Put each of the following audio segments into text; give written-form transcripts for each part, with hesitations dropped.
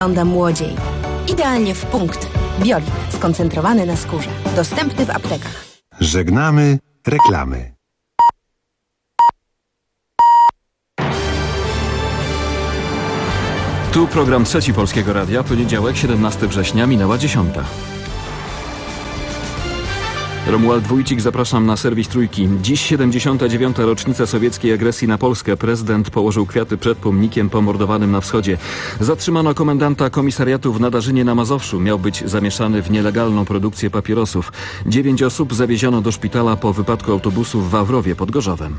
Wygląda młodziej. Idealnie w punkt. Biolik skoncentrowany na skórze. Dostępny w aptekach. Żegnamy reklamy. Tu program Trzeci Polskiego Radia, poniedziałek, 17 września, minęła 10. Romuald Wójcik, zapraszam na serwis Trójki. Dziś 79. rocznica sowieckiej agresji na Polskę. Prezydent położył kwiaty przed pomnikiem pomordowanym na wschodzie. Zatrzymano komendanta komisariatu w Nadarzynie na Mazowszu. Miał być zamieszany w nielegalną produkcję papierosów. 9 osób zawieziono do szpitala po wypadku autobusu w Wawrowie pod Gorzowem.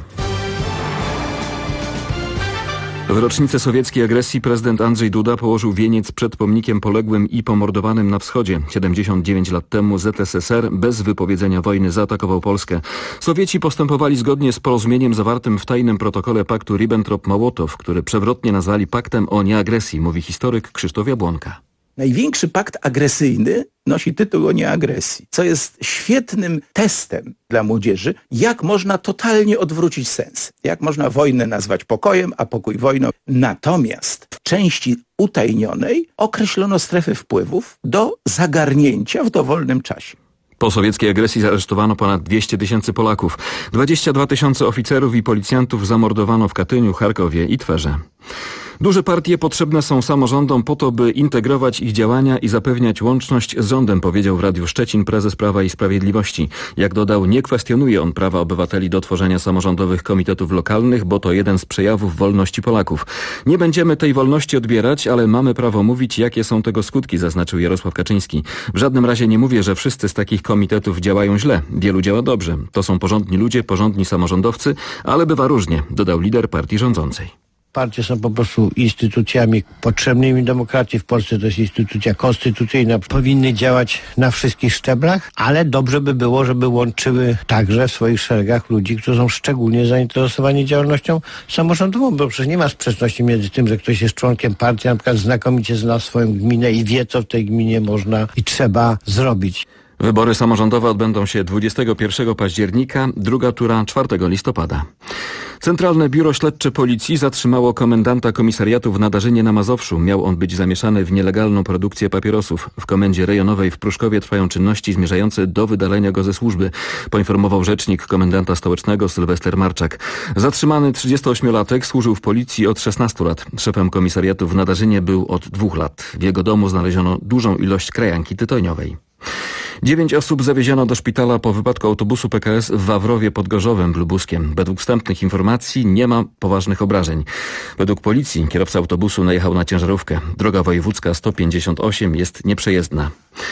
W rocznicę sowieckiej agresji prezydent Andrzej Duda położył wieniec przed pomnikiem poległym i pomordowanym na wschodzie. 79 lat temu ZSSR bez wypowiedzenia wojny zaatakował Polskę. Sowieci postępowali zgodnie z porozumieniem zawartym w tajnym protokole paktu Ribbentrop-Mołotow, który przewrotnie nazwali paktem o nieagresji, mówi historyk Krzysztof Jabłonka. Największy pakt agresyjny nosi tytuł o nieagresji, co jest świetnym testem dla młodzieży, jak można totalnie odwrócić sens. Jak można wojnę nazwać pokojem, a pokój wojną. Natomiast w części utajnionej określono strefy wpływów do zagarnięcia w dowolnym czasie. Po sowieckiej agresji zaaresztowano ponad 200 000 Polaków. 22 000 oficerów i policjantów zamordowano w Katyniu, Charkowie i Twerze. Duże partie potrzebne są samorządom po to, by integrować ich działania i zapewniać łączność z rządem, powiedział w Radiu Szczecin prezes Prawa i Sprawiedliwości. Jak dodał, nie kwestionuje on prawa obywateli do tworzenia samorządowych komitetów lokalnych, bo to jeden z przejawów wolności Polaków. Nie będziemy tej wolności odbierać, ale mamy prawo mówić, jakie są tego skutki, zaznaczył Jarosław Kaczyński. W żadnym razie nie mówię, że wszyscy z takich komitetów działają źle. Wielu działa dobrze. To są porządni ludzie, porządni samorządowcy, ale bywa różnie, dodał lider partii rządzącej. Partie są po prostu instytucjami potrzebnymi demokracji. W Polsce to jest instytucja konstytucyjna. Powinny działać na wszystkich szczeblach, ale dobrze by było, żeby łączyły także w swoich szeregach ludzi, którzy są szczególnie zainteresowani działalnością samorządową, bo przecież nie ma sprzeczności między tym, że ktoś jest członkiem partii, na przykład znakomicie zna swoją gminę i wie, co w tej gminie można i trzeba zrobić. Wybory samorządowe odbędą się 21 października, druga tura 4 listopada. Centralne Biuro Śledcze Policji zatrzymało komendanta komisariatu w Nadarzynie na Mazowszu. Miał on być zamieszany w nielegalną produkcję papierosów. W komendzie rejonowej w Pruszkowie trwają czynności zmierzające do wydalenia go ze służby, poinformował rzecznik komendanta stołecznego Sylwester Marczak. Zatrzymany 38-latek służył w policji od 16 lat. Szefem komisariatu w Nadarzynie był od 2 lat. W jego domu znaleziono dużą ilość krajanki tytoniowej. 9 osób zawieziono do szpitala po wypadku autobusu PKS w Wawrowie pod Gorzowem Lubuskiem. Według wstępnych informacji nie ma poważnych obrażeń. Według policji kierowca autobusu najechał na ciężarówkę. Droga wojewódzka 158 jest nieprzejezdna.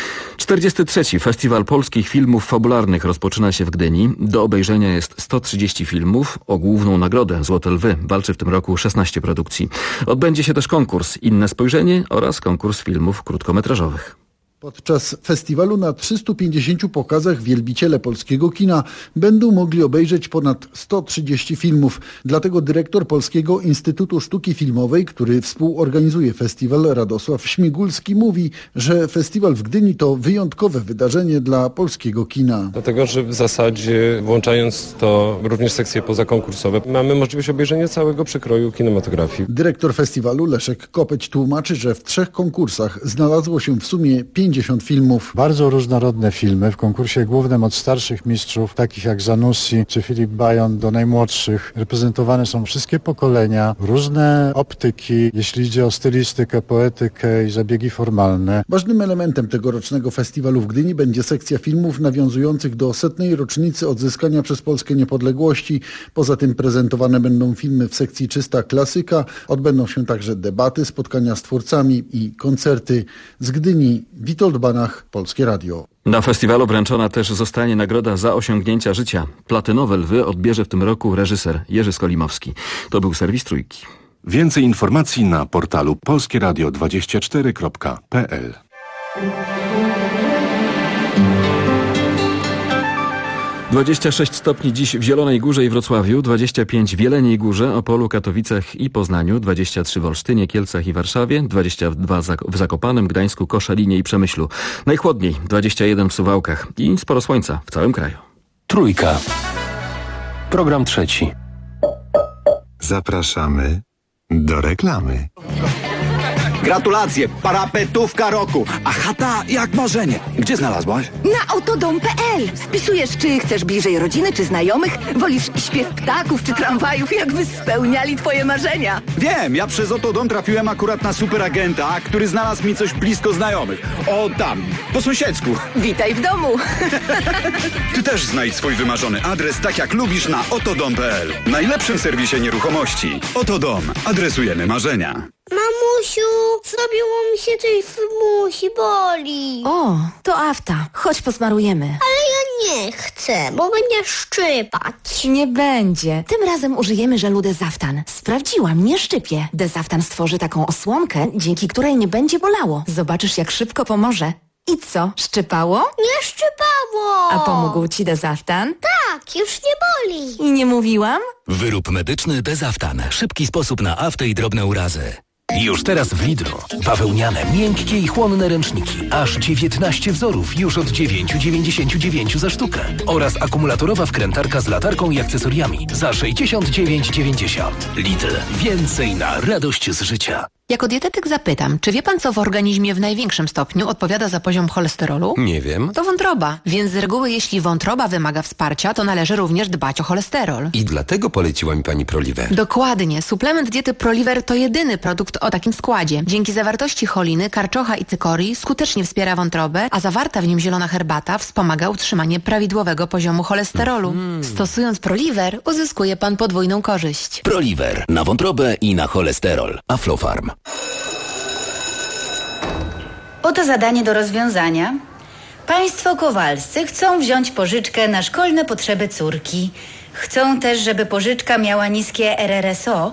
43. Festiwal Polskich Filmów Fabularnych rozpoczyna się w Gdyni. Do obejrzenia jest 130 filmów. O główną nagrodę Złote Lwy walczy w tym roku 16 produkcji. Odbędzie się też konkurs Inne Spojrzenie oraz konkurs filmów krótkometrażowych. Podczas festiwalu na 350 pokazach wielbiciele polskiego kina będą mogli obejrzeć ponad 130 filmów. Dlatego dyrektor Polskiego Instytutu Sztuki Filmowej, który współorganizuje festiwal, Radosław Śmigulski, mówi, że festiwal w Gdyni to wyjątkowe wydarzenie dla polskiego kina. Dlatego, że w zasadzie włączając to również sekcje pozakonkursowe, mamy możliwość obejrzenia całego przekroju kinematografii. Dyrektor festiwalu Leszek Kopeć tłumaczy, że w 3 konkursach znalazło się w sumie 50 filmów. Bardzo różnorodne filmy w konkursie głównym od starszych mistrzów, takich jak Zanussi czy Filip Bajon, do najmłodszych. Reprezentowane są wszystkie pokolenia, różne optyki, jeśli idzie o stylistykę, poetykę i zabiegi formalne. Ważnym elementem tegorocznego festiwalu w Gdyni będzie sekcja filmów nawiązujących do 100. rocznicy odzyskania przez Polskę niepodległości. Poza tym prezentowane będą filmy w sekcji Czysta Klasyka. Odbędą się także debaty, spotkania z twórcami i koncerty. Z Gdyni Witold Banach, Polskie Radio. Na festiwalu wręczona też zostanie nagroda za osiągnięcia życia. Platynowe Lwy odbierze w tym roku reżyser Jerzy Skolimowski. To był serwis Trójki. Więcej informacji na portalu polskieradio24.pl. 26 stopni dziś w Zielonej Górze i Wrocławiu, 25 w Jeleniej Górze, Opolu, Katowicach i Poznaniu, 23 w Olsztynie, Kielcach i Warszawie, 22 w Zakopanem, Gdańsku, Koszalinie i Przemyślu. Najchłodniej 21 w Suwałkach i sporo słońca w całym kraju. Trójka. Program trzeci. Zapraszamy do reklamy. Gratulacje, parapetówka roku. A chata jak marzenie. Gdzie znalazłaś? Na autodom.pl. Wpisujesz, czy chcesz bliżej rodziny, czy znajomych. Wolisz śpiew ptaków, czy tramwajów, jakby spełniali twoje marzenia. Wiem, ja przez Autodom trafiłem akurat na superagenta, który znalazł mi coś blisko znajomych. O tam, po sąsiedzku. Witaj w domu. Ty też znajdź swój wymarzony adres tak jak lubisz na otodom.pl. Najlepszym serwisie nieruchomości. Otodom. Adresujemy marzenia. Mamusiu, zrobiło mi się coś w musi, boli. O, to afta. Chodź posmarujemy. Ale ja nie chcę, bo będzie szczypać. Nie będzie. Tym razem użyjemy żelu Dezaftan. Sprawdziłam, nie szczypie. Dezaftan stworzy taką osłonkę, dzięki której nie będzie bolało. Zobaczysz, jak szybko pomoże. I co, szczypało? Nie szczypało. A pomógł ci Dezaftan? Tak, już nie boli. I nie mówiłam? Wyrób medyczny Dezaftan. Szybki sposób na aftę i drobne urazy. Już teraz w Lidlu. Bawełniane, miękkie i chłonne ręczniki. Aż 19 wzorów już od 9,99 za sztukę. Oraz akumulatorowa wkrętarka z latarką i akcesoriami za 69,90. Lidl. Więcej na radość z życia. Jako dietetyk zapytam, czy wie pan, co w organizmie w największym stopniu odpowiada za poziom cholesterolu? Nie wiem. To wątroba, więc z reguły jeśli wątroba wymaga wsparcia, to należy również dbać o cholesterol. I dlatego poleciła mi pani Proliver. Dokładnie. Suplement diety Proliver to jedyny produkt o takim składzie. Dzięki zawartości choliny, karczocha i cykorii skutecznie wspiera wątrobę, a zawarta w nim zielona herbata wspomaga utrzymanie prawidłowego poziomu cholesterolu. Stosując Proliver uzyskuje pan podwójną korzyść. Proliver. Na wątrobę i na cholesterol. Aflofarm. Oto zadanie do rozwiązania. Państwo Kowalscy chcą wziąć pożyczkę na szkolne potrzeby córki. Chcą też, żeby pożyczka miała niskie RRSO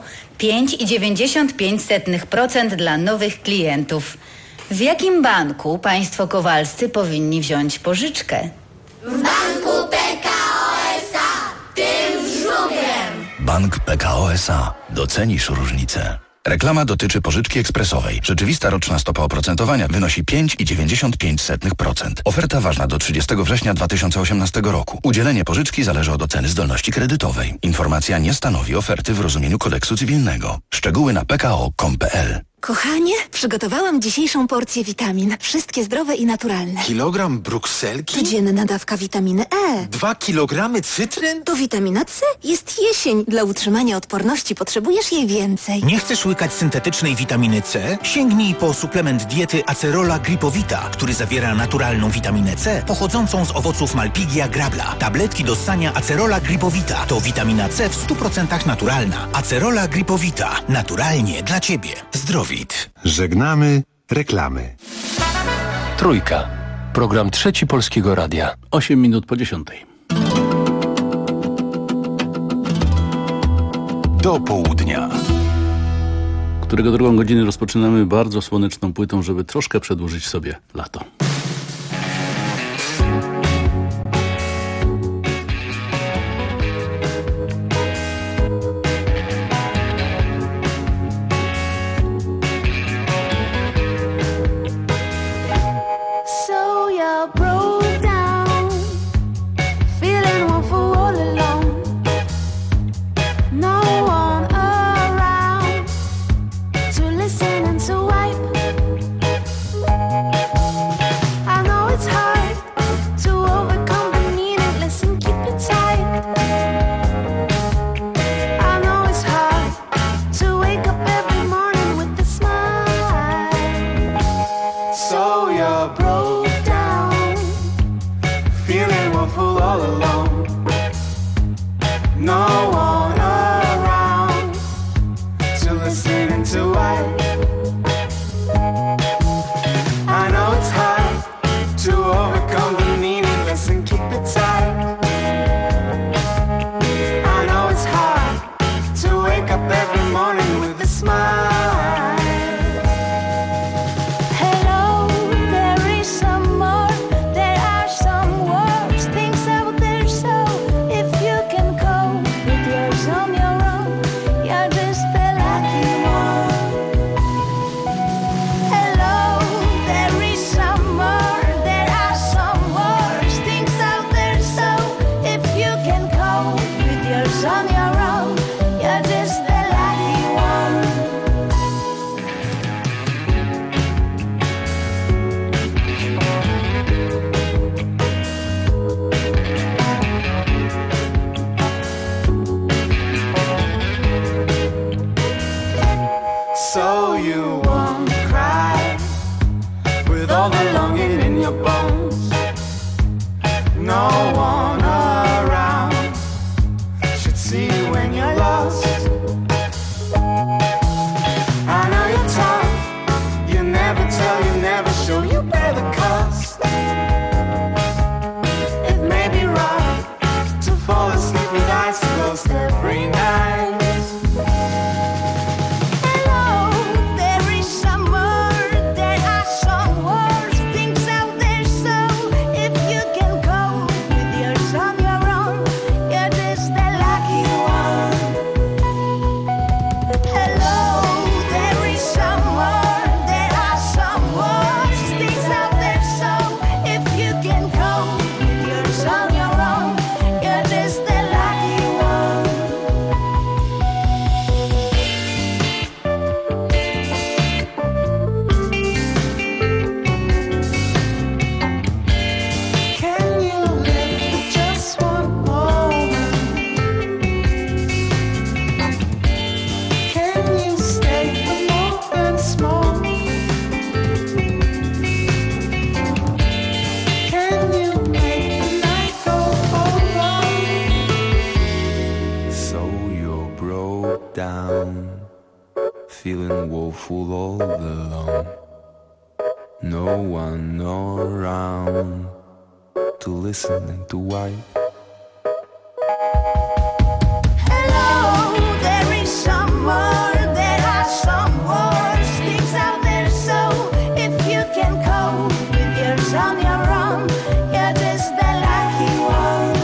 5,95% dla nowych klientów. W jakim banku państwo Kowalscy powinni wziąć pożyczkę? W banku PKO SA, tym z żubrem. Bank PKO SA. Docenisz różnicę. Reklama dotyczy pożyczki ekspresowej. Rzeczywista roczna stopa oprocentowania wynosi 5,95%. Oferta ważna do 30 września 2018 roku. Udzielenie pożyczki zależy od oceny zdolności kredytowej. Informacja nie stanowi oferty w rozumieniu kodeksu cywilnego. Szczegóły na pko.com.pl. Kochanie, przygotowałam dzisiejszą porcję witamin. Wszystkie zdrowe i naturalne. Kilogram brukselki? Codzienna dawka witaminy E. 2 kilogramy cytryn? To witamina C. Jest jesień. Dla utrzymania odporności potrzebujesz jej więcej. Nie chcesz łykać syntetycznej witaminy C? Sięgnij po suplement diety Acerola Gripowita, który zawiera naturalną witaminę C pochodzącą z owoców Malpighia grabla. Tabletki do ssania Acerola Gripowita to witamina C w 100% naturalna. Acerola Gripowita. Naturalnie dla Ciebie. Zdrowit. Żegnamy reklamy. Trójka. Program Trzeci Polskiego Radia. 8 minut po 10. Do południa. Którego drugą godzinę rozpoczynamy bardzo słoneczną płytą, żeby troszkę przedłużyć sobie lato. With your all the longing in your bones. No one around should see you when you're lost. I know you're tough, you never tell, you never show, you bear the cost. It may be rough to fall asleep with eyes closed every night. Feeling woeful all alone, no one around to listen and to wipe. Hello, there is someone, there are some worse things out there, so if you can cope with yours on your own, you're just the lucky one.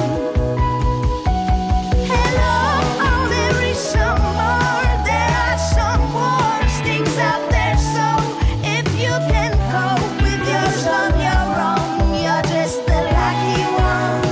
Hello, there is someone, there are some worse things out there, so if you can cope with yours on your own, you're just the lucky one.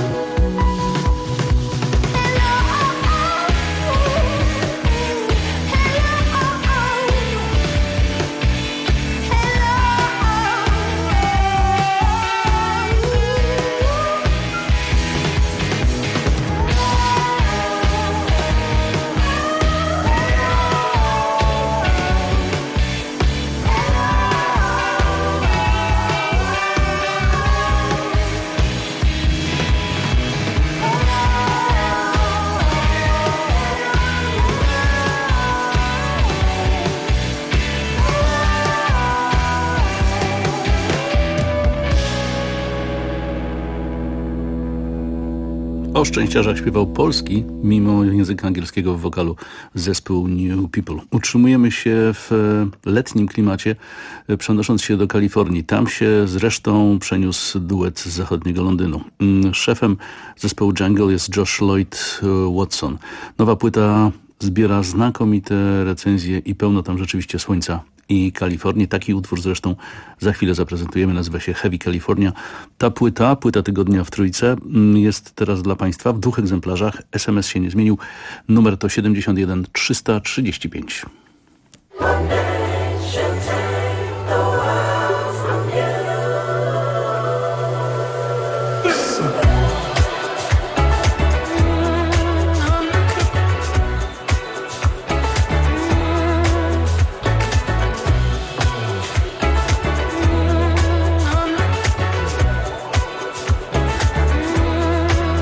O szczęściarzach śpiewał polski, mimo języka angielskiego w wokalu zespół New People. Utrzymujemy się w letnim klimacie, przenosząc się do Kalifornii. Tam się zresztą przeniósł duet z zachodniego Londynu. Szefem zespołu Jungle jest Josh Lloyd Watson. Nowa płyta zbiera znakomite recenzje i pełno tam rzeczywiście słońca i Kalifornii. Taki utwór zresztą za chwilę zaprezentujemy, nazywa się Heavy California. Ta płyta tygodnia w Trójce, jest teraz dla Państwa w 2 egzemplarzach. SMS się nie zmienił. Numer to 71 335.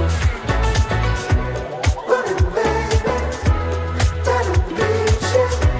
Running, baby, that'll be you.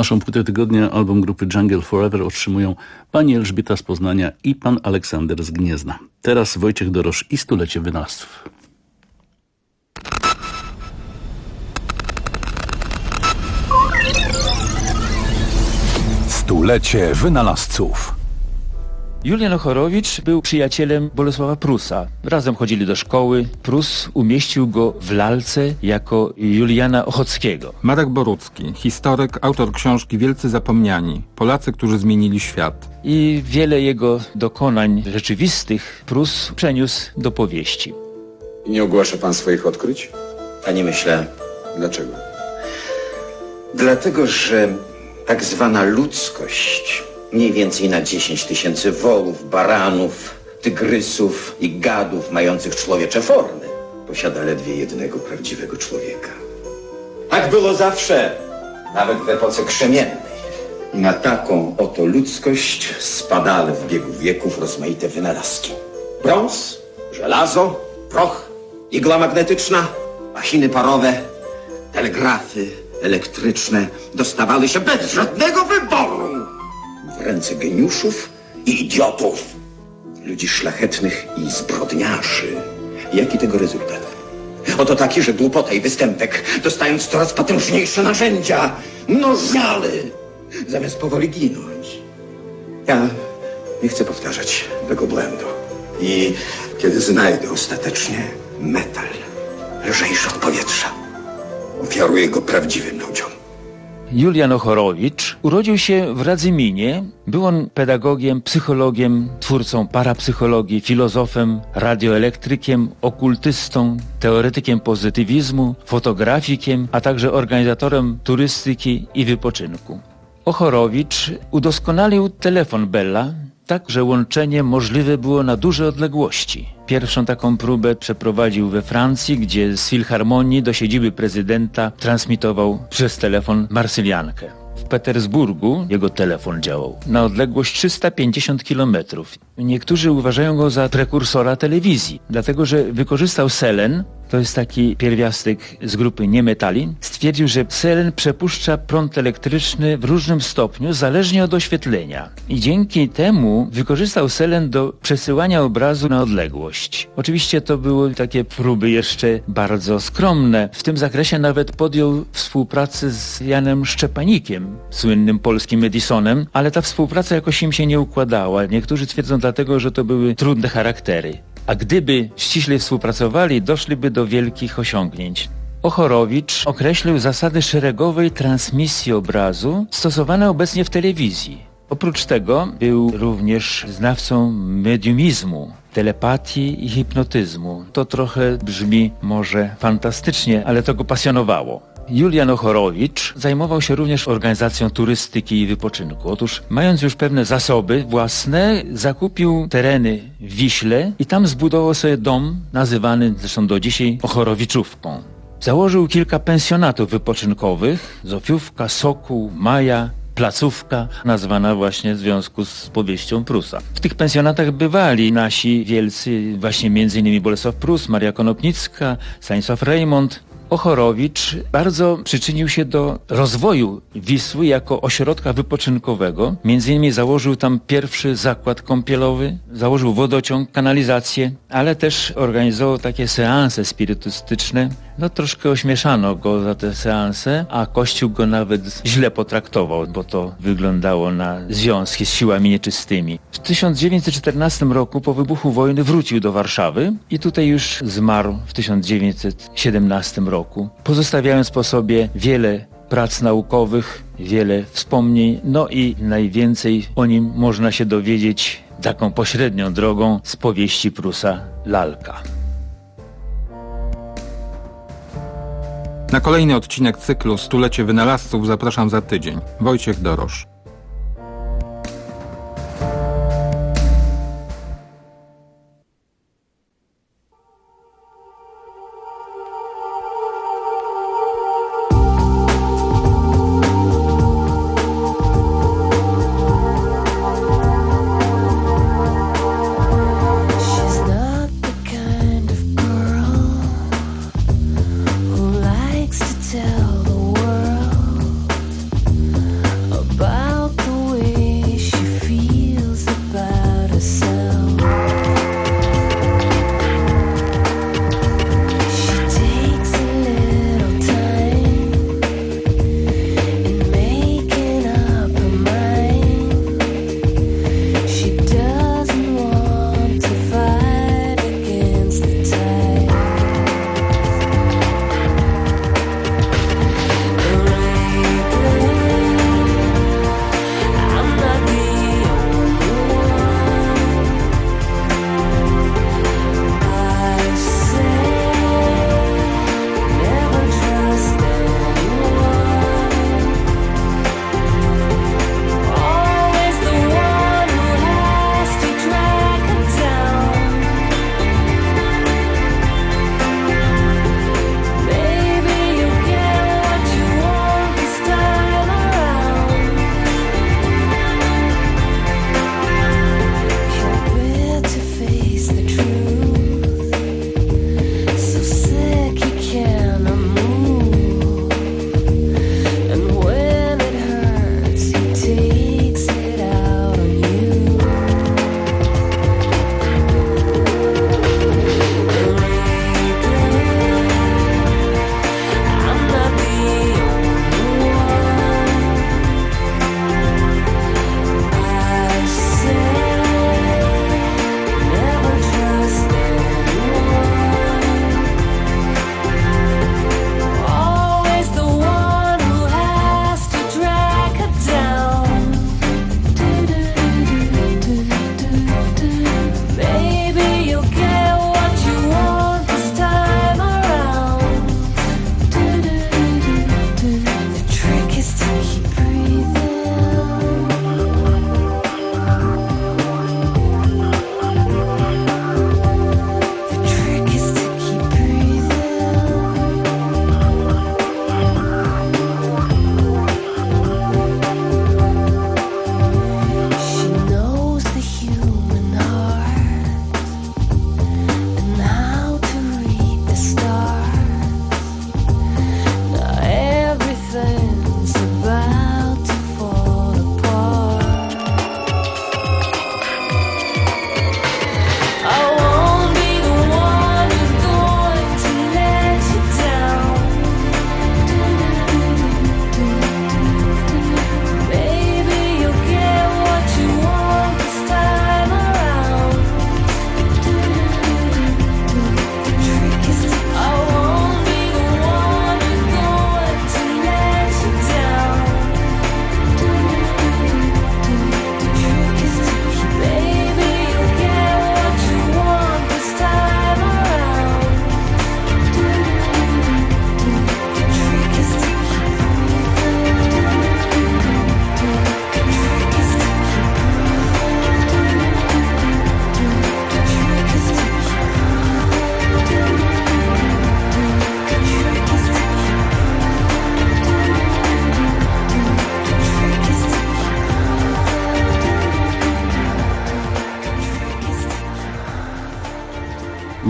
Naszą płytę tygodnia, album grupy Jungle Forever otrzymują pani Elżbieta z Poznania i pan Aleksander z Gniezna. Teraz Wojciech Dorosz i Stulecie Wynalazców. Stulecie Wynalazców. Julian Ochorowicz był przyjacielem Bolesława Prusa. Razem chodzili do szkoły. Prus umieścił go w lalce jako Juliana Ochockiego. Marek Borucki, historyk, autor książki Wielcy Zapomniani. Polacy, którzy zmienili świat. I wiele jego dokonań rzeczywistych Prus przeniósł do powieści. I nie ogłasza pan swoich odkryć? A nie myślę. Dlaczego? Dlatego, że tak zwana ludzkość, mniej więcej na 10 000 wołów, baranów, tygrysów i gadów mających człowiecze formy, posiada ledwie jednego prawdziwego człowieka. Tak było zawsze, nawet w epoce krzemiennej. Na taką oto ludzkość spadały w biegu wieków rozmaite wynalazki. Brąz, żelazo, proch, igła magnetyczna, machiny parowe, telegrafy elektryczne dostawały się bez żadnego wyboru w ręce geniuszów i idiotów, ludzi szlachetnych i zbrodniarzy. Jaki tego rezultat? Oto taki, że głupota i występek, dostając coraz potężniejsze narzędzia, mnożały, zamiast powoli ginąć. Ja nie chcę powtarzać tego błędu. I kiedy znajdę ostatecznie metal, lżejszy od powietrza, ofiaruję go prawdziwym ludziom. Julian Ochorowicz urodził się w Radzyminie. Był on pedagogiem, psychologiem, twórcą parapsychologii, filozofem, radioelektrykiem, okultystą, teoretykiem pozytywizmu, fotografikiem, a także organizatorem turystyki i wypoczynku. Ochorowicz udoskonalił telefon Bella, tak, że łączenie możliwe było na duże odległości. Pierwszą taką próbę przeprowadził we Francji, gdzie z Filharmonii do siedziby prezydenta transmitował przez telefon Marsyliankę. W Petersburgu jego telefon działał na odległość 350 km. Niektórzy uważają go za prekursora telewizji, dlatego że wykorzystał selen, to jest taki pierwiastek z grupy niemetali. Stwierdził, że selen przepuszcza prąd elektryczny w różnym stopniu, zależnie od oświetlenia. I dzięki temu wykorzystał selen do przesyłania obrazu na odległość. Oczywiście to były takie próby jeszcze bardzo skromne. W tym zakresie nawet podjął współpracę z Janem Szczepanikiem, słynnym polskim Edisonem, ale ta współpraca jakoś im się nie układała. Niektórzy twierdzą dlatego, że to były trudne charaktery. A gdyby ściśle współpracowali, doszliby do wielkich osiągnięć. Ochorowicz określił zasady szeregowej transmisji obrazu stosowane obecnie w telewizji. Oprócz tego był również znawcą mediumizmu, telepatii i hipnotyzmu. To trochę brzmi może fantastycznie, ale to go pasjonowało. Julian Ochorowicz zajmował się również organizacją turystyki i wypoczynku. Otóż, mając już pewne zasoby własne, zakupił tereny w Wiśle i tam zbudował sobie dom, nazywany zresztą do dzisiaj Ochorowiczówką. Założył kilka pensjonatów wypoczynkowych, Zofiówka, Sokół, Maja, Placówka, nazwana właśnie w związku z powieścią Prusa. W tych pensjonatach bywali nasi wielcy, właśnie m.in. Bolesław Prus, Maria Konopnicka, Stanisław Reymont. Ochorowicz bardzo przyczynił się do rozwoju Wisły jako ośrodka wypoczynkowego. Między innymi założył tam pierwszy zakład kąpielowy, założył wodociąg, kanalizację, ale też organizował takie seanse spirytystyczne. No troszkę ośmieszano go za te seanse, a Kościół go nawet źle potraktował, bo to wyglądało na związki z siłami nieczystymi. W 1914 roku po wybuchu wojny wrócił do Warszawy i tutaj już zmarł w 1917 roku, pozostawiając po sobie wiele prac naukowych, wiele wspomnień, no i najwięcej o nim można się dowiedzieć taką pośrednią drogą z powieści Prusa Lalka. Na kolejny odcinek cyklu Stulecie Wynalazców zapraszam za tydzień. Wojciech Dorosz. Tell the world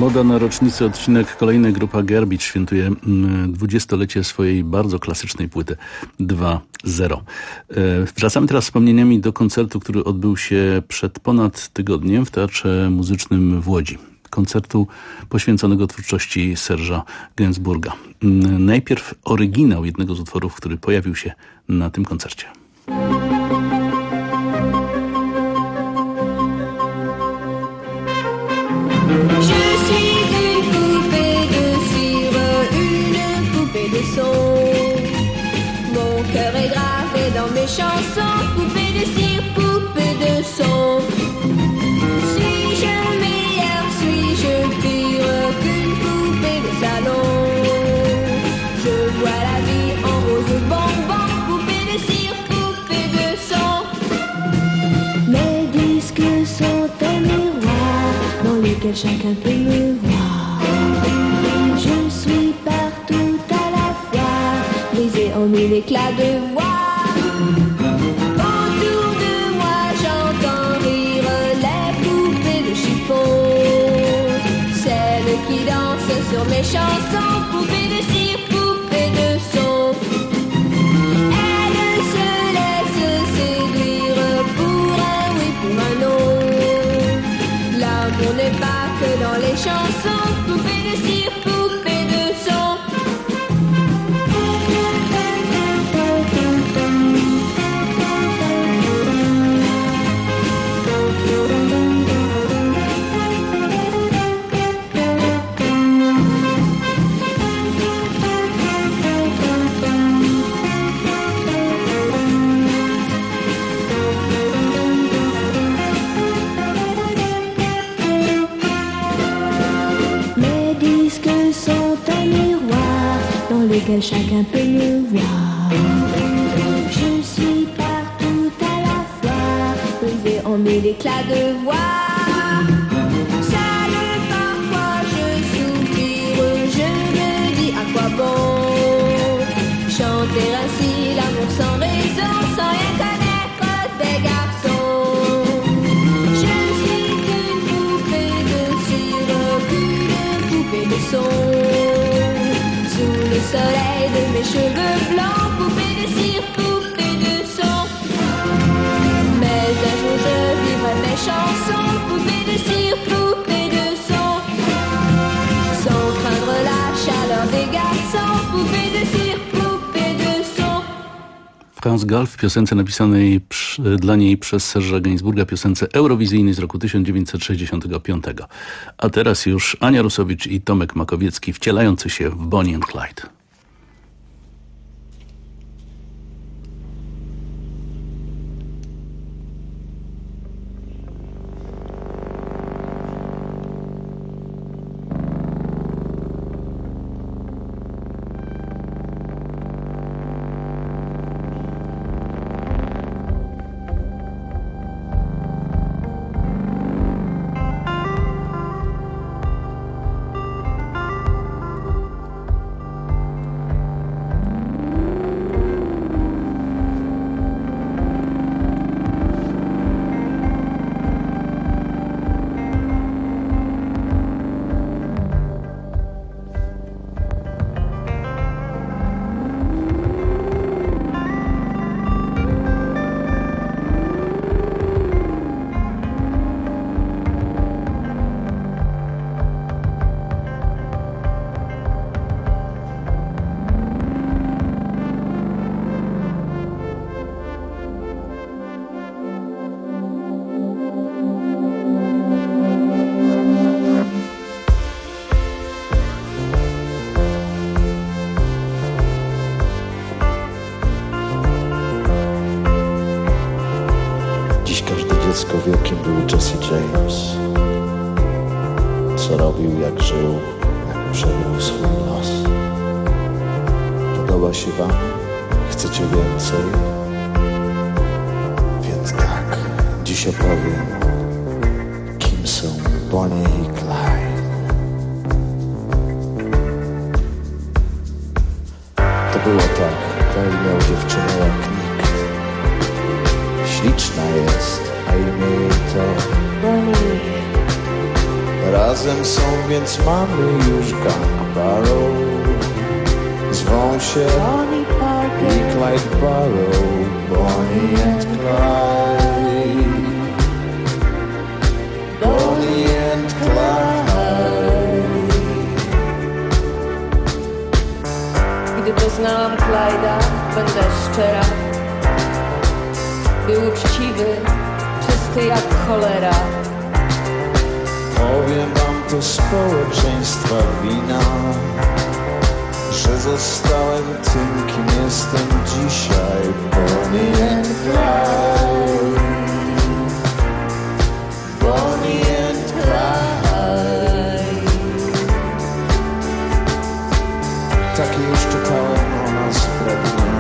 Moda na rocznicę odcinek kolejny. Grupa Garbage świętuje 20-lecie swojej bardzo klasycznej płyty 2.0. Wracamy teraz wspomnieniami do koncertu, który odbył się przed ponad tygodniem w Teatrze Muzycznym w Łodzi. Koncertu poświęconego twórczości Serge'a Gainsbourga. Najpierw oryginał jednego z utworów, który pojawił się na tym koncercie. Je suis une poupée de cire, une poupée de son. Mon cœur est gravé dans mes chansons, poupée de cire, poupée de son. Suis-je meilleure, suis-je pire qu'une poupée de salon? Je vois la vie en rose bonbon, poupée de cire, poupée de son. Mes disques sont un miroir dans lequel chacun peut me voir. Je suis partout à la fois, brisée en mille éclats de voix. Autour de moi j'entends rire les poupées de chiffon, celles qui dansent sur mes chansons, poupées de cire, poupées de son. Elles se laissent séduire pour un oui, pour un non. L'amour n'est pas que dans les chansons, poupée de cire, poupée de son. Mes disques sont un miroir dans lequel chacun peut me voir. Je suis partout à la fois, brisée en mille éclats de voix. Seule parfois je soupire, je me dis à quoi bon chanter ainsi l'amour sans raison, sans rien connaître des garçons. Je suis qu'une poupée de cire, qu'une poupée de son. Sous le soleil de mes cheveux blancs, poupée de cire, poupée de son. Mais un jour je vivrai mes chansons, poupée de cire, poupée de son. Sans craindre la chaleur des garçons, poupée de cire, poupée de son. Franz Gall w piosence napisanej dla niej przez Serge'a Gainsbourga, piosence eurowizyjnej z roku 1965. A teraz już Ania Rusowicz i Tomek Makowiecki wcielający się w Bonnie and Clyde. Dziecko wie, kim był Jesse James. Co robił, jak żył, jak przeżył swój los. Podoba się wam? Chcecie więcej? Więc tak, dziś opowiem, kim są Bonnie i Clyde. To było tak, Clyde miał dziewczynę jak nikt. Śliczna jest, a imię jej to Bonnie. Razem są, więc mamy już gang Barrow. Zwą się Bonnie Parker i Clyde Barrow. Bonnie and Clyde. Bonnie and Clyde. Gdy poznałam Clyda, będę szczera, był uczciwy, czysty jak cholera. Powiem wam to społeczeństwa wina, że zostałem tym, kim jestem dzisiaj. Bonnie and Clyde. Bonnie and Clyde. Takie już czytałem o nas fragmenty.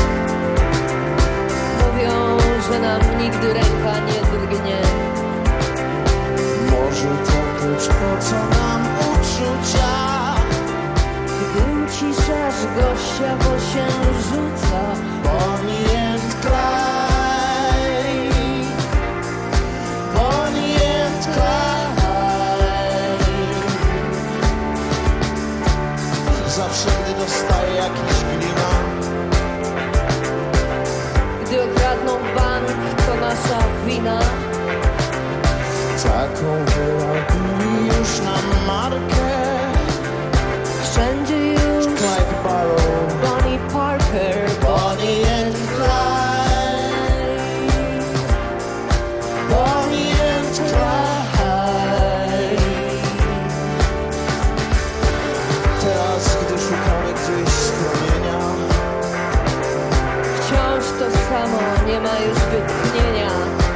Mówią, że nam nigdy ręka nie drgnie. Może to klucz, po co nam uczucia? Gdy uciszasz gościa, bo się rzuca. Bonnie and Clyde. Bonnie and Clyde. Zawsze, gdy dostaję jakiś klimat, gdy okradną bank, to nasza wina. Taką wyrobili już na markę. Wszędzie już Clyde Barrow, Bonnie Parker, Bonnie and Clyde. Bonnie and Clyde. Teraz, gdy szukamy gdzieś schronienia, wciąż to samo, nie ma już wytchnienia.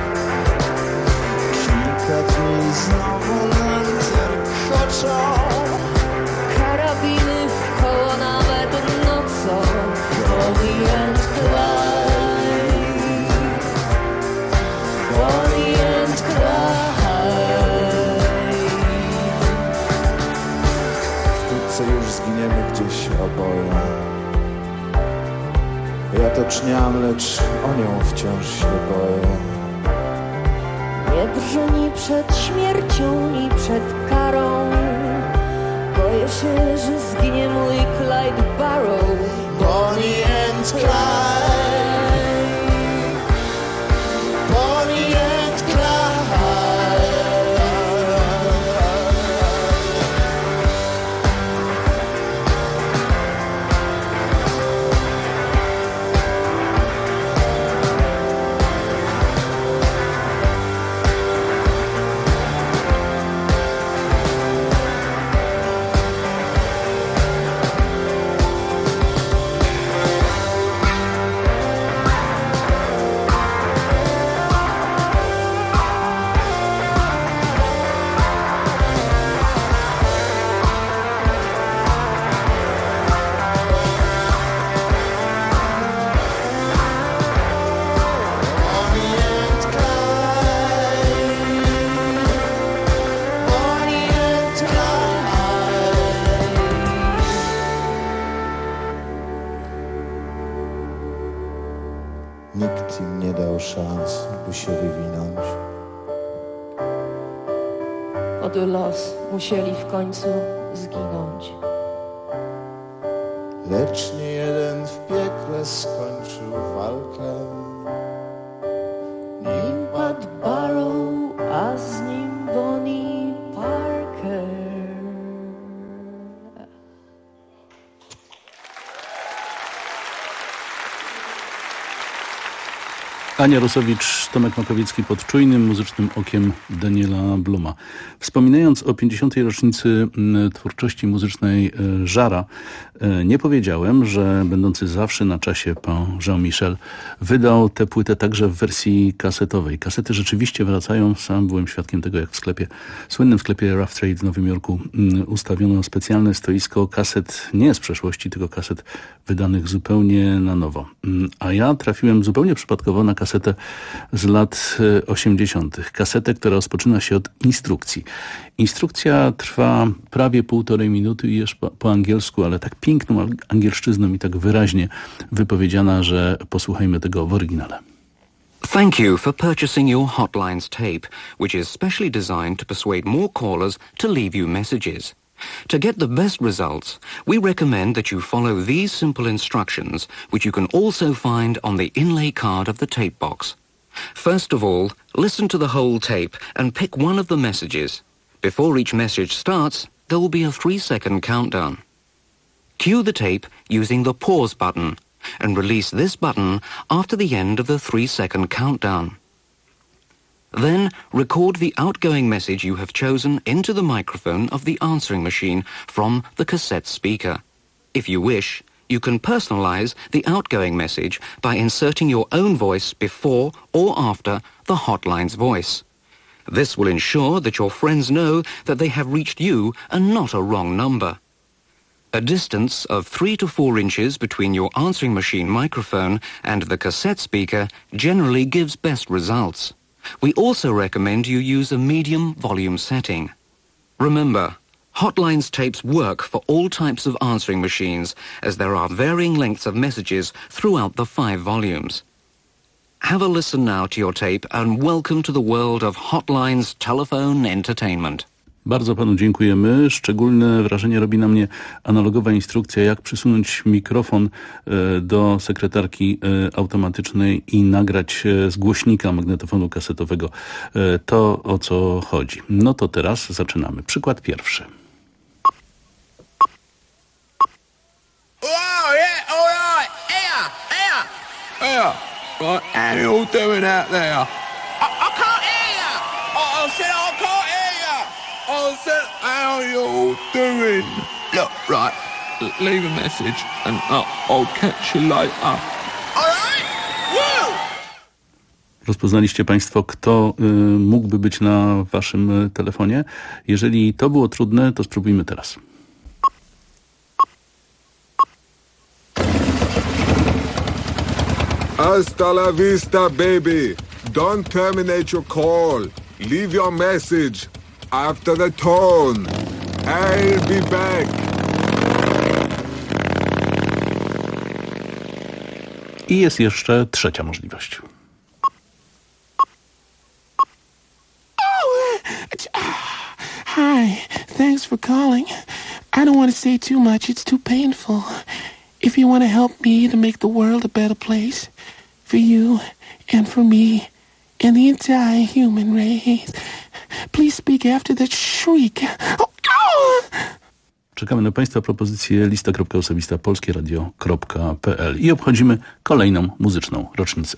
dni znowu nam terkoczą. Karabiny w koło nawet nocą. Bonnie and Clyde. Bonnie and Clyde. Wkrótce już zginiemy gdzieś oboje. Ja to czniam, lecz o nią wciąż się boję. Nie drżę ni przed śmiercią, ni przed karą. Boję się, że zginie mój Clyde Barrow. Bonnie and Clyde. Bonnie and Clyde. Nikt im nie dał szans, by się wywinąć. Od los musieli w końcu zginąć. Lecz nie jeden w piekle skończył walkę. Nim padł Barrow, a z nim Bonnie Parker. Ania Rusowicz, Tomek Makowiecki pod czujnym muzycznym okiem Daniela Bluma. Wspominając o 50. rocznicy twórczości muzycznej Żara, nie powiedziałem, że będący zawsze na czasie pan Jean-Michel wydał tę płytę także w wersji kasetowej. Kasety rzeczywiście wracają. Sam byłem świadkiem tego, jak w słynnym sklepie Rough Trade w Nowym Jorku ustawiono specjalne stoisko kaset nie z przeszłości, tylko kaset wydanych zupełnie na nowo. A ja trafiłem zupełnie przypadkowo na kasetę z lat 80. Kasetę, która rozpoczyna się od instrukcji. Instrukcja trwa prawie 1,5 minuty i jest po angielsku, ale tak piękną angielszczyzną i tak wyraźnie wypowiedziana, że posłuchajmy tego w oryginale. Thank you for purchasing your Hotlines tape, which is specially designed to persuade more callers to leave you messages. To get the best results, we recommend that you follow these simple instructions, which you can also find on the inlay card of the tape box. First of all, listen to the whole tape and pick one of the messages. Before each message starts, there will be a 3-second countdown. Cue the tape using the pause button and release this button after the end of the 3-second countdown. Then record the outgoing message you have chosen into the microphone of the answering machine from the cassette speaker. If you wish, you can personalize the outgoing message by inserting your own voice before or after the Hotline's voice. This will ensure that your friends know that they have reached you and not a wrong number. A distance of 3 to 4 inches between your answering machine microphone and the cassette speaker generally gives best results. We also recommend you use a medium volume setting. Remember, Hotlines tapes work for all types of answering machines, as there are varying lengths of messages throughout the 5 volumes. Have a listen now to your tape and welcome to the world of Hotlines telephone entertainment. Bardzo panu dziękujemy. Szczególne wrażenie robi na mnie analogowa instrukcja, jak przysunąć mikrofon do sekretarki automatycznej i nagrać z głośnika magnetofonu kasetowego to, o co chodzi. No to teraz zaczynamy. Przykład pierwszy. Oh, yeah, all right. Here. Right, how you all doing out there? I can't hear you. I said I can't hear you. I said, how you all doing? Look, right, leave a message and I'll catch you later. All right? Woo! Rozpoznaliście państwo, kto mógłby być na waszym telefonie? Jeżeli to było trudne, to spróbujmy teraz. Hasta la vista, baby. Don't terminate your call. Leave your message after the tone. I'll be back. I jest jeszcze trzecia możliwość. Hi, thanks for calling. I don't want to say too much, it's too painful. If you want to help me to make the world a better place, for you and for me and the entire human race, please speak after that shriek. Czekamy na państwa propozycje lista.osobista polskieradio.pl i obchodzimy kolejną muzyczną rocznicę.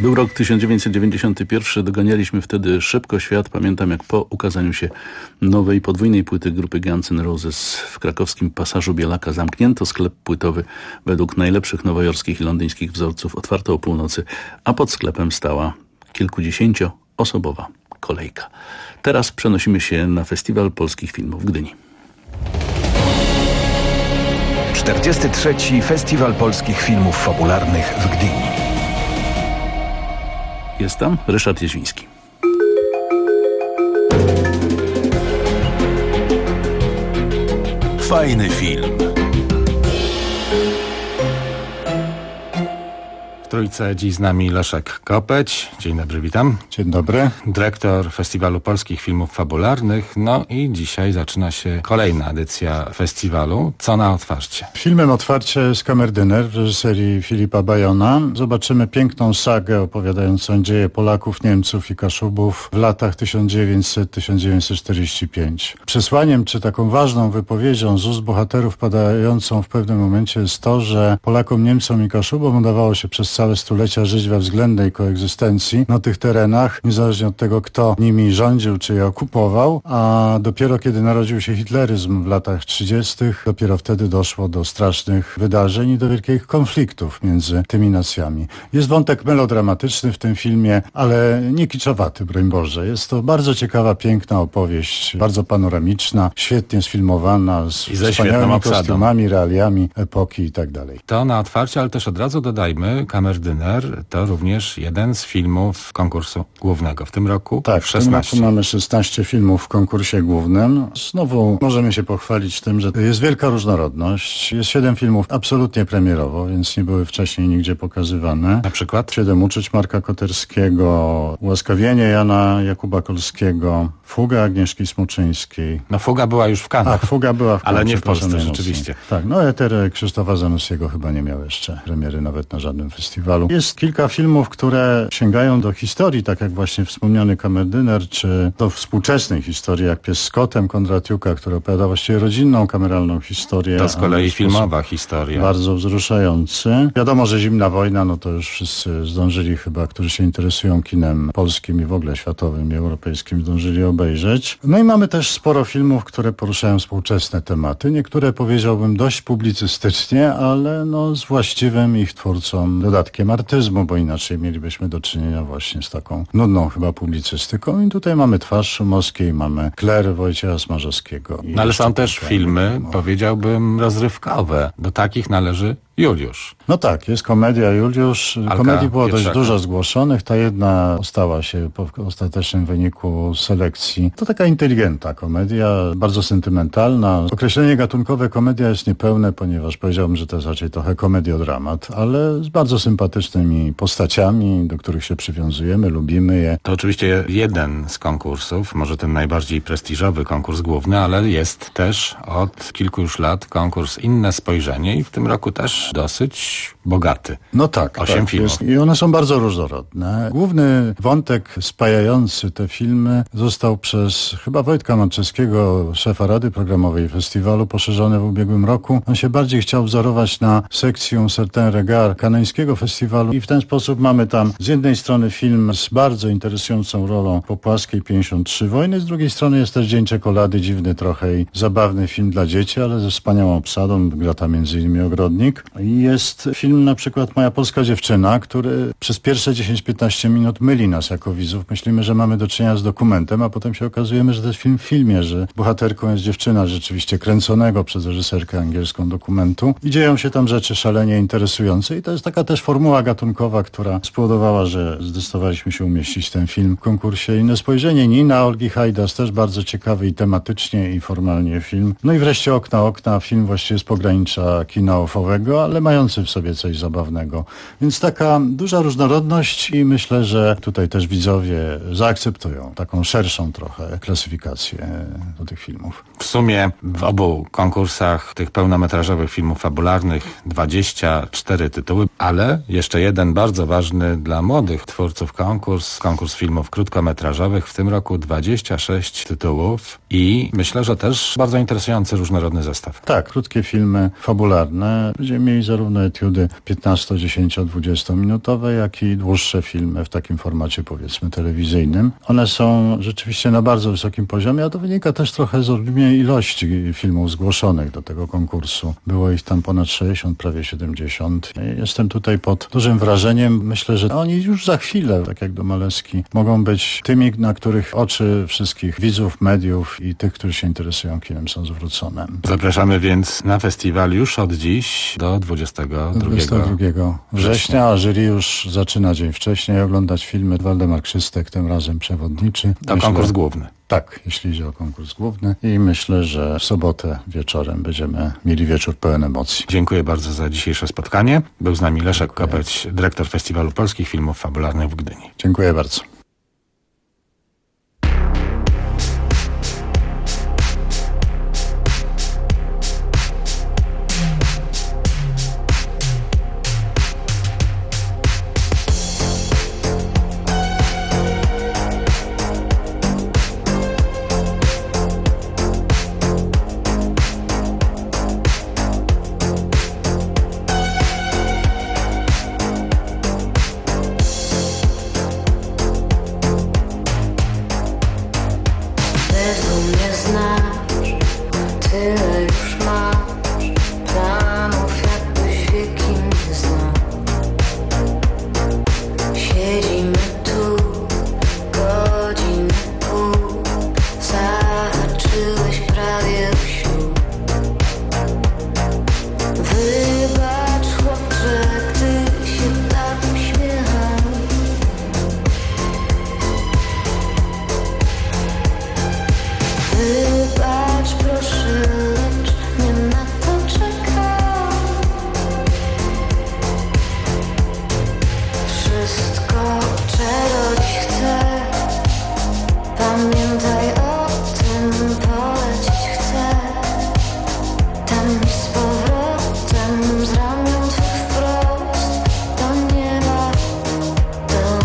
Był rok 1991, doganialiśmy wtedy szybko świat. Pamiętam, jak po ukazaniu się nowej podwójnej płyty grupy Guns N' Roses w krakowskim Pasażu Bielaka zamknięto sklep płytowy według najlepszych nowojorskich i londyńskich wzorców, otwarto o północy, a pod sklepem stała kilkudziesięcioosobowa kolejka. Teraz przenosimy się na Festiwal Polskich Filmów w Gdyni. 43. Festiwal Polskich Filmów Fabularnych w Gdyni. Jest tam Ryszard Jeźwiński. Fajny film. W Trójce dziś z nami Leszek Kopeć. Dzień dobry, witam. Dzień dobry. Dyrektor Festiwalu Polskich Filmów Fabularnych. No i dzisiaj zaczyna się kolejna edycja festiwalu. Co na otwarcie? Filmem otwarcia jest Kamerdyner w reżyserii Filipa Bajona. Zobaczymy piękną sagę opowiadającą dzieje Polaków, Niemców i Kaszubów w latach 1900-1945. Przesłaniem czy taką ważną wypowiedzią z ust bohaterów padającą w pewnym momencie jest to, że Polakom, Niemcom i Kaszubom udawało się przez całe stulecia żyć we względnej koegzystencji na tych terenach, niezależnie od tego, kto nimi rządził czy je okupował, a dopiero kiedy narodził się hitleryzm w latach 30., dopiero wtedy doszło do strasznych wydarzeń i do wielkich konfliktów między tymi nacjami. Jest wątek melodramatyczny w tym filmie, ale nie kiczowaty, broń Boże. Jest to bardzo ciekawa, piękna opowieść, bardzo panoramiczna, świetnie sfilmowana, z wspaniałymi kostiumami, realiami epoki i tak dalej. To na otwarcie, ale też od razu dodajmy, Kamerdyner to również jeden z filmów konkursu głównego. W tym roku tak, 16. W tym roku mamy 16 filmów w konkursie głównym. Znowu możemy się pochwalić tym, że jest wielka różnorodność. Jest 7 filmów absolutnie premierowo, więc nie były wcześniej nigdzie pokazywane. Na przykład? 7 uczuć Marka Koterskiego, Ułaskawienie Jana Jakuba Kolskiego, Fuga Agnieszki Smoczyńskiej. No Fuga była już w Cannes. Tak, Fuga była w Cannes. Ale nie w Polsce, rzeczywiście. Tak, no Eter Krzysztofa Zanussiego chyba nie miał jeszcze premiery nawet na żadnym festiwalu. Jest kilka filmów, które sięgają do historii, tak jak właśnie wspomniany Kamerdyner, czy do współczesnej historii, jak Pies z kotem Kondratiuka, który opowiada właściwie rodzinną, kameralną historię. To z kolei filmowa historia. Bardzo wzruszający. Wiadomo, że Zimna wojna, no to już wszyscy zdążyli chyba, którzy się interesują kinem polskim i w ogóle światowym i europejskim, zdążyli obejrzeć. No i mamy też sporo filmów, które poruszają współczesne tematy. Niektóre powiedziałbym dość publicystycznie, ale no z właściwym ich twórcom dodatkiem artyzmu, bo inaczej mielibyśmy do czynienia właśnie z taką nudną chyba publicystyką. I tutaj mamy Twarz Szumowskiej, mamy Kler Wojciecha Smarzowskiego. No ale są też filmy, powiedziałbym, rozrywkowe. Do takich należy Juliusz. No tak, jest komedia Juliusz. Komedii było dość dużo zgłoszonych. Ta jedna stała się po ostatecznym wyniku selekcji. To taka inteligentna komedia, bardzo sentymentalna. Określenie gatunkowe komedia jest niepełne, ponieważ powiedziałbym, że to jest raczej trochę komediodramat, ale z bardzo sympatycznymi postaciami, do których się przywiązujemy, lubimy je. To oczywiście jeden z konkursów, może ten najbardziej prestiżowy konkurs główny, ale jest też od kilku już lat konkurs Inne Spojrzenie i w tym roku też dosyć bogaty. No tak. 8 filmów. Jest. I one są bardzo różnorodne. Główny wątek spajający te filmy został przez chyba Wojtka Manczewskiego, szefa Rady Programowej Festiwalu, poszerzony w ubiegłym roku. On się bardziej chciał wzorować na sekcję Certain Regard kanańskiego festiwalu i w ten sposób mamy tam z jednej strony film z bardzo interesującą rolą Popłaskiej 53 wojny, z drugiej strony jest też Dzień Czekolady, dziwny trochę i zabawny film dla dzieci, ale ze wspaniałą obsadą, gra tam m.in. Ogrodnik. I jest film na przykład Moja Polska Dziewczyna, który przez pierwsze 10-15 minut myli nas jako widzów. Myślimy, że mamy do czynienia z dokumentem, a potem się okazujemy, że to jest film w filmie, że bohaterką jest dziewczyna rzeczywiście kręconego przez reżyserkę angielską dokumentu. I dzieją się tam rzeczy szalenie interesujące i to jest taka też formuła gatunkowa, która spowodowała, że zdecydowaliśmy się umieścić ten film w konkursie Inne Spojrzenie. Nina Olgi Hajdas, też bardzo ciekawy i tematycznie i formalnie film. No i wreszcie Okna, film właściwie z pogranicza kina ofowego, ale mający w sobie coś zabawnego. Więc taka duża różnorodność i myślę, że tutaj też widzowie zaakceptują taką szerszą trochę klasyfikację do tych filmów. W sumie w obu konkursach tych pełnometrażowych filmów fabularnych 24 tytuły, ale jeszcze jeden bardzo ważny dla młodych twórców konkurs filmów krótkometrażowych. W tym roku 26 tytułów i myślę, że też bardzo interesujący, różnorodny zestaw. Tak, krótkie filmy fabularne. Będziemy mieli później zarówno etiudy 15, 10, 20 minutowe, jak i dłuższe filmy w takim formacie, powiedzmy, telewizyjnym. One są rzeczywiście na bardzo wysokim poziomie, a to wynika też trochę z olbrzymiej ilości filmów zgłoszonych do tego konkursu. Było ich tam ponad 60, prawie 70. Jestem tutaj pod dużym wrażeniem. Myślę, że oni już za chwilę, tak jak Domalewski, mogą być tymi, na których oczy wszystkich widzów, mediów i tych, którzy się interesują kinem, są zwrócone. Zapraszamy więc na festiwal już od dziś do 22 września, a jury już zaczyna dzień wcześniej oglądać filmy. Waldemar Krzystek tym razem przewodniczy. To konkurs główny. Tak, jeśli idzie o konkurs główny i myślę, że w sobotę wieczorem będziemy mieli wieczór pełen emocji. Dziękuję bardzo za dzisiejsze spotkanie. Był z nami Leszek Kopeć, dyrektor Festiwalu Polskich Filmów Fabularnych w Gdyni. Dziękuję bardzo.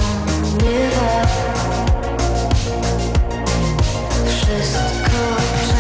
Wszystko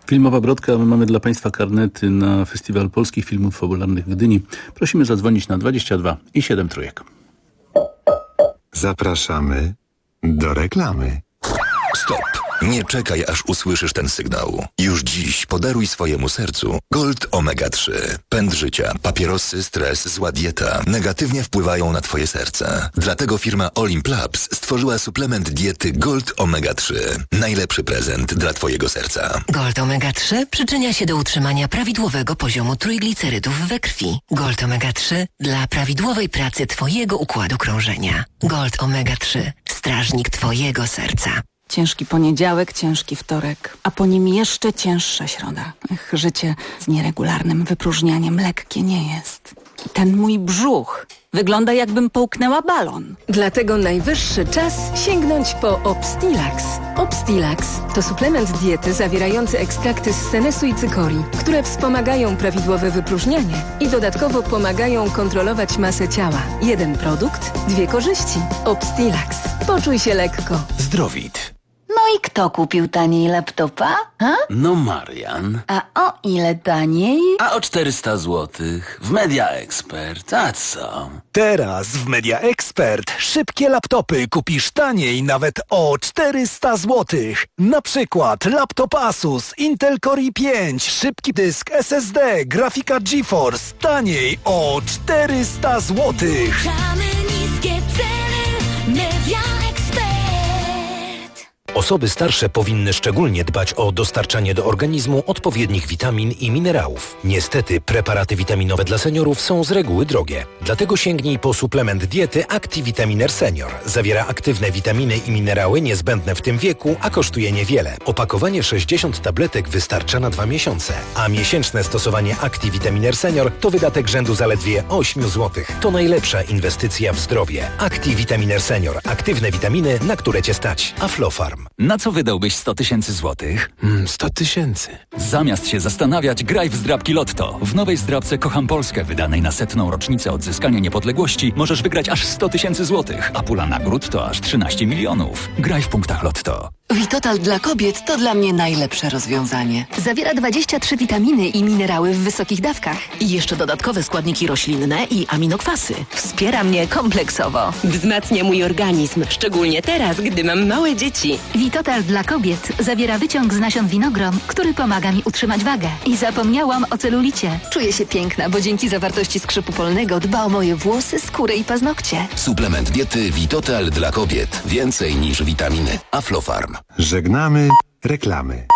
Filmowa Brodka, my mamy dla Państwa karnety na Festiwal Polskich Filmów Fabularnych w Gdyni. Prosimy zadzwonić na 22 i 7 trójek. Zapraszamy do reklamy. Stop! Nie czekaj, aż usłyszysz ten sygnał. Już dziś podaruj swojemu sercu Gold Omega 3. Pęd życia, papierosy, stres, zła dieta negatywnie wpływają na Twoje serce. Dlatego firma Olimp Labs stworzyła suplement diety Gold Omega 3. Najlepszy prezent dla Twojego serca. Gold Omega 3 przyczynia się do utrzymania prawidłowego poziomu trójglicerydów we krwi. Gold Omega 3 dla prawidłowej pracy Twojego układu krążenia. Gold Omega 3. Strażnik Twojego serca. Ciężki poniedziałek, ciężki wtorek, a po nim jeszcze cięższa środa. Życie z nieregularnym wypróżnianiem lekkie nie jest. Ten mój brzuch wygląda, jakbym połknęła balon. Dlatego najwyższy czas sięgnąć po Obstilax. Obstilax to suplement diety zawierający ekstrakty z senesu i cykorii, które wspomagają prawidłowe wypróżnianie i dodatkowo pomagają kontrolować masę ciała. Jeden produkt, dwie korzyści. Obstilax. Poczuj się lekko. Zdrowit. No i kto kupił taniej laptopa? Ha? No Marian. A o ile taniej? A o 400 złotych. W Media Expert. A co? Teraz w Media Expert szybkie laptopy kupisz taniej nawet o 400 złotych. Na przykład laptop Asus Intel Core i5, szybki dysk SSD, grafika GeForce taniej o 400 złotych. Niskie ceny, Media Expert. Osoby starsze powinny szczególnie dbać o dostarczanie do organizmu odpowiednich witamin i minerałów. Niestety preparaty witaminowe dla seniorów są z reguły drogie. Dlatego sięgnij po suplement diety ActiVitaminer Senior. Zawiera aktywne witaminy i minerały niezbędne w tym wieku, a kosztuje niewiele. Opakowanie 60 tabletek wystarcza na 2 miesiące, a miesięczne stosowanie ActiVitaminer Senior to wydatek rzędu zaledwie 8 zł. To najlepsza inwestycja w zdrowie. ActiVitaminer Senior. Aktywne witaminy, na które Cię stać. Aflofarm. Na co wydałbyś 100 000 złotych? 100 000. Zamiast się zastanawiać, graj w zdrabki Lotto. W nowej zdrabce Kocham Polskę, wydanej na 100. rocznicę odzyskania niepodległości, możesz wygrać aż 100 000 złotych, a pula nagród to aż 13 milionów. Graj w punktach Lotto. Vitotal dla kobiet to dla mnie najlepsze rozwiązanie. Zawiera 23 witaminy i minerały w wysokich dawkach. I jeszcze dodatkowe składniki roślinne i aminokwasy. Wspiera mnie kompleksowo. Wzmacnia mój organizm, szczególnie teraz, gdy mam małe dzieci. Vitotal dla kobiet zawiera wyciąg z nasion winogron, który pomaga mi utrzymać wagę. I zapomniałam o celulicie. Czuję się piękna, bo dzięki zawartości skrzypu polnego dba o moje włosy, skórę i paznokcie. Suplement diety Vitotal dla kobiet. Więcej niż witaminy. Aflofarm. Żegnamy reklamy.